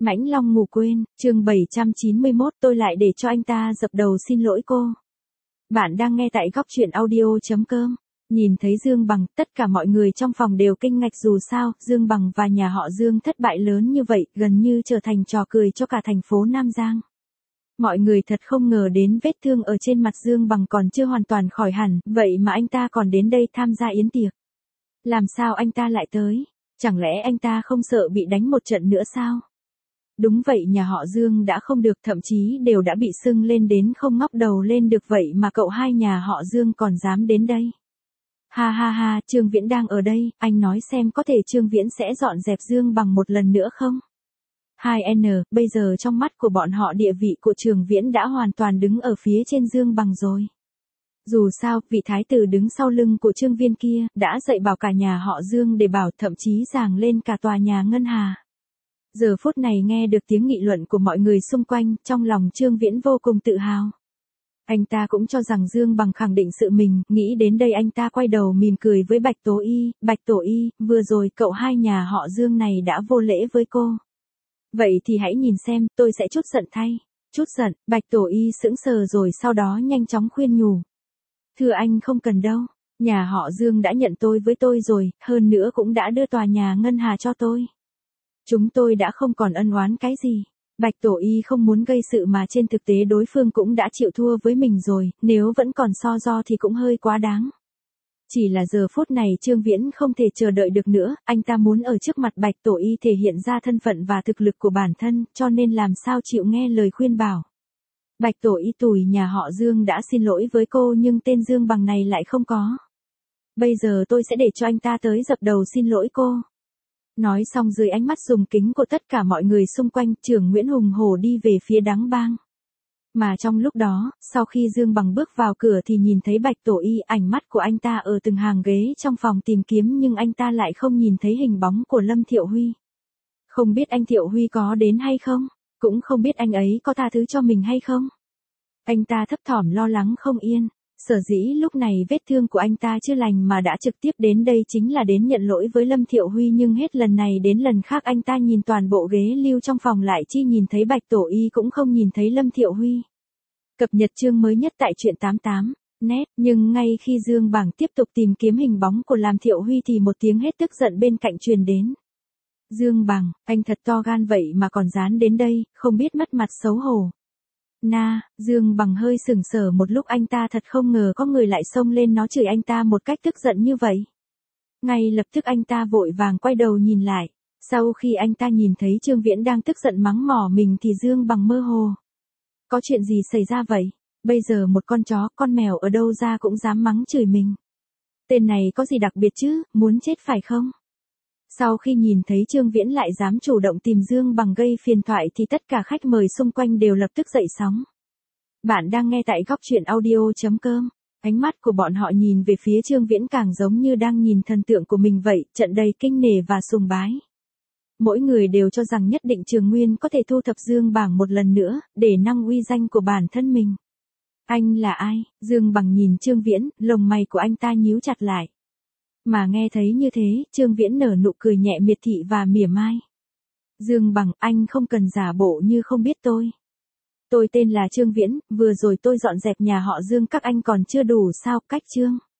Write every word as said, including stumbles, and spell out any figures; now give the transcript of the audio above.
Mãnh Long ngủ quên, chương bảy trăm chín mươi mốt tôi lại để cho anh ta dập đầu xin lỗi cô. Bạn đang nghe tại góc truyện audio.com. Nhìn thấy Dương Bằng, tất cả mọi người trong phòng đều kinh ngạc dù sao, Dương Bằng và nhà họ Dương thất bại lớn như vậy, gần như trở thành trò cười cho cả thành phố Nam Giang. Mọi người thật không ngờ đến vết thương ở trên mặt Dương Bằng còn chưa hoàn toàn khỏi hẳn, vậy mà anh ta còn đến đây tham gia yến tiệc. Làm sao anh ta lại tới? Chẳng lẽ anh ta không sợ bị đánh một trận nữa sao? Đúng vậy, nhà họ Dương đã không được, thậm chí đều đã bị sưng lên đến không ngóc đầu lên được, vậy mà cậu hai nhà họ Dương còn dám đến đây. Ha ha ha, Trương Viễn đang ở đây, anh nói xem có thể Trương Viễn sẽ dọn dẹp Dương Bằng một lần nữa không? hai N, bây giờ trong mắt của bọn họ địa vị của Trương Viễn đã hoàn toàn đứng ở phía trên Dương Bằng rồi. Dù sao, vị thái tử đứng sau lưng của Trương Viên kia, đã dạy bảo cả nhà họ Dương để bảo, thậm chí giảng lên cả tòa nhà Ngân Hà. Giờ phút này nghe được tiếng nghị luận của mọi người xung quanh, trong lòng Trương Viễn vô cùng tự hào. Anh ta cũng cho rằng Dương Bằng khẳng định sự mình, nghĩ đến đây anh ta quay đầu mỉm cười với Bạch Tố Y, Bạch Tổ Y, vừa rồi cậu hai nhà họ Dương này đã vô lễ với cô. Vậy thì hãy nhìn xem, tôi sẽ chút giận thay. Chút giận, Bạch Tổ Y sững sờ rồi sau đó nhanh chóng khuyên nhủ. Thưa anh không cần đâu, nhà họ Dương đã nhận tôi với tôi rồi, hơn nữa cũng đã đưa tòa nhà Ngân Hà cho tôi. Chúng tôi đã không còn ân oán cái gì. Bạch Tổ Y không muốn gây sự mà trên thực tế đối phương cũng đã chịu thua với mình rồi, nếu vẫn còn so do thì cũng hơi quá đáng. Chỉ là giờ phút này Trương Viễn không thể chờ đợi được nữa, anh ta muốn ở trước mặt Bạch Tổ Y thể hiện ra thân phận và thực lực của bản thân, cho nên làm sao chịu nghe lời khuyên bảo. Bạch Tổ Y tủi, nhà họ Dương đã xin lỗi với cô nhưng tên Dương Bằng này lại không có. Bây giờ tôi sẽ để cho anh ta tới dập đầu xin lỗi cô. Nói xong dưới ánh mắt sùng kính của tất cả mọi người xung quanh, Trưởng Nguyễn hùng hổ đi về phía Đắng Bang. Mà trong lúc đó, sau khi Dương Bằng bước vào cửa thì nhìn thấy Bạch Tổ Y, ánh mắt của anh ta ở từng hàng ghế trong phòng tìm kiếm nhưng anh ta lại không nhìn thấy hình bóng của Lâm Thiệu Huy. Không biết anh Thiệu Huy có đến hay không, cũng không biết anh ấy có tha thứ cho mình hay không. Anh ta thấp thỏm lo lắng không yên. Sở dĩ lúc này vết thương của anh ta chưa lành mà đã trực tiếp đến đây chính là đến nhận lỗi với Lâm Thiệu Huy, nhưng hết lần này đến lần khác anh ta nhìn toàn bộ ghế lưu trong phòng lại chi nhìn thấy Bạch Tổ Y cũng không nhìn thấy Lâm Thiệu Huy. Cập nhật chương mới nhất tại truyện tám mươi tám net, nhưng ngay khi Dương Bằng tiếp tục tìm kiếm hình bóng của Lâm Thiệu Huy thì một tiếng hét tức giận bên cạnh truyền đến. Dương Bằng, anh thật to gan vậy mà còn dán đến đây, không biết mất mặt xấu hổ. Na, Dương Bằng hơi sững sờ một lúc, anh ta thật không ngờ có người lại xông lên nó chửi anh ta một cách tức giận như vậy. Ngay lập tức anh ta vội vàng quay đầu nhìn lại. Sau khi anh ta nhìn thấy Trương Viễn đang tức giận mắng mỏ mình thì Dương Bằng mơ hồ. Có chuyện gì xảy ra vậy? Bây giờ một con chó, con mèo ở đâu ra cũng dám mắng chửi mình. Tên này có gì đặc biệt chứ, muốn chết phải không? Sau khi nhìn thấy Trương Viễn lại dám chủ động tìm Dương Bằng gây phiền toái thì tất cả khách mời xung quanh đều lập tức dậy sóng. Bạn đang nghe tại góc truyện audio.com. Ánh mắt của bọn họ nhìn về phía Trương Viễn càng giống như đang nhìn thần tượng của mình vậy, trận đầy kinh nể và sùng bái. Mỗi người đều cho rằng nhất định Trường Nguyên có thể thu thập Dương Bằng một lần nữa, để nâng uy danh của bản thân mình. Anh là ai? Dương Bằng nhìn Trương Viễn, lông mày của anh ta nhíu chặt lại. Mà nghe thấy như thế, Trương Viễn nở nụ cười nhẹ miệt thị và mỉa mai. Dương Bằng, anh không cần giả bộ như không biết tôi. Tôi tên là Trương Viễn, vừa rồi tôi dọn dẹp nhà họ Dương các anh còn chưa đủ sao, cách Trương.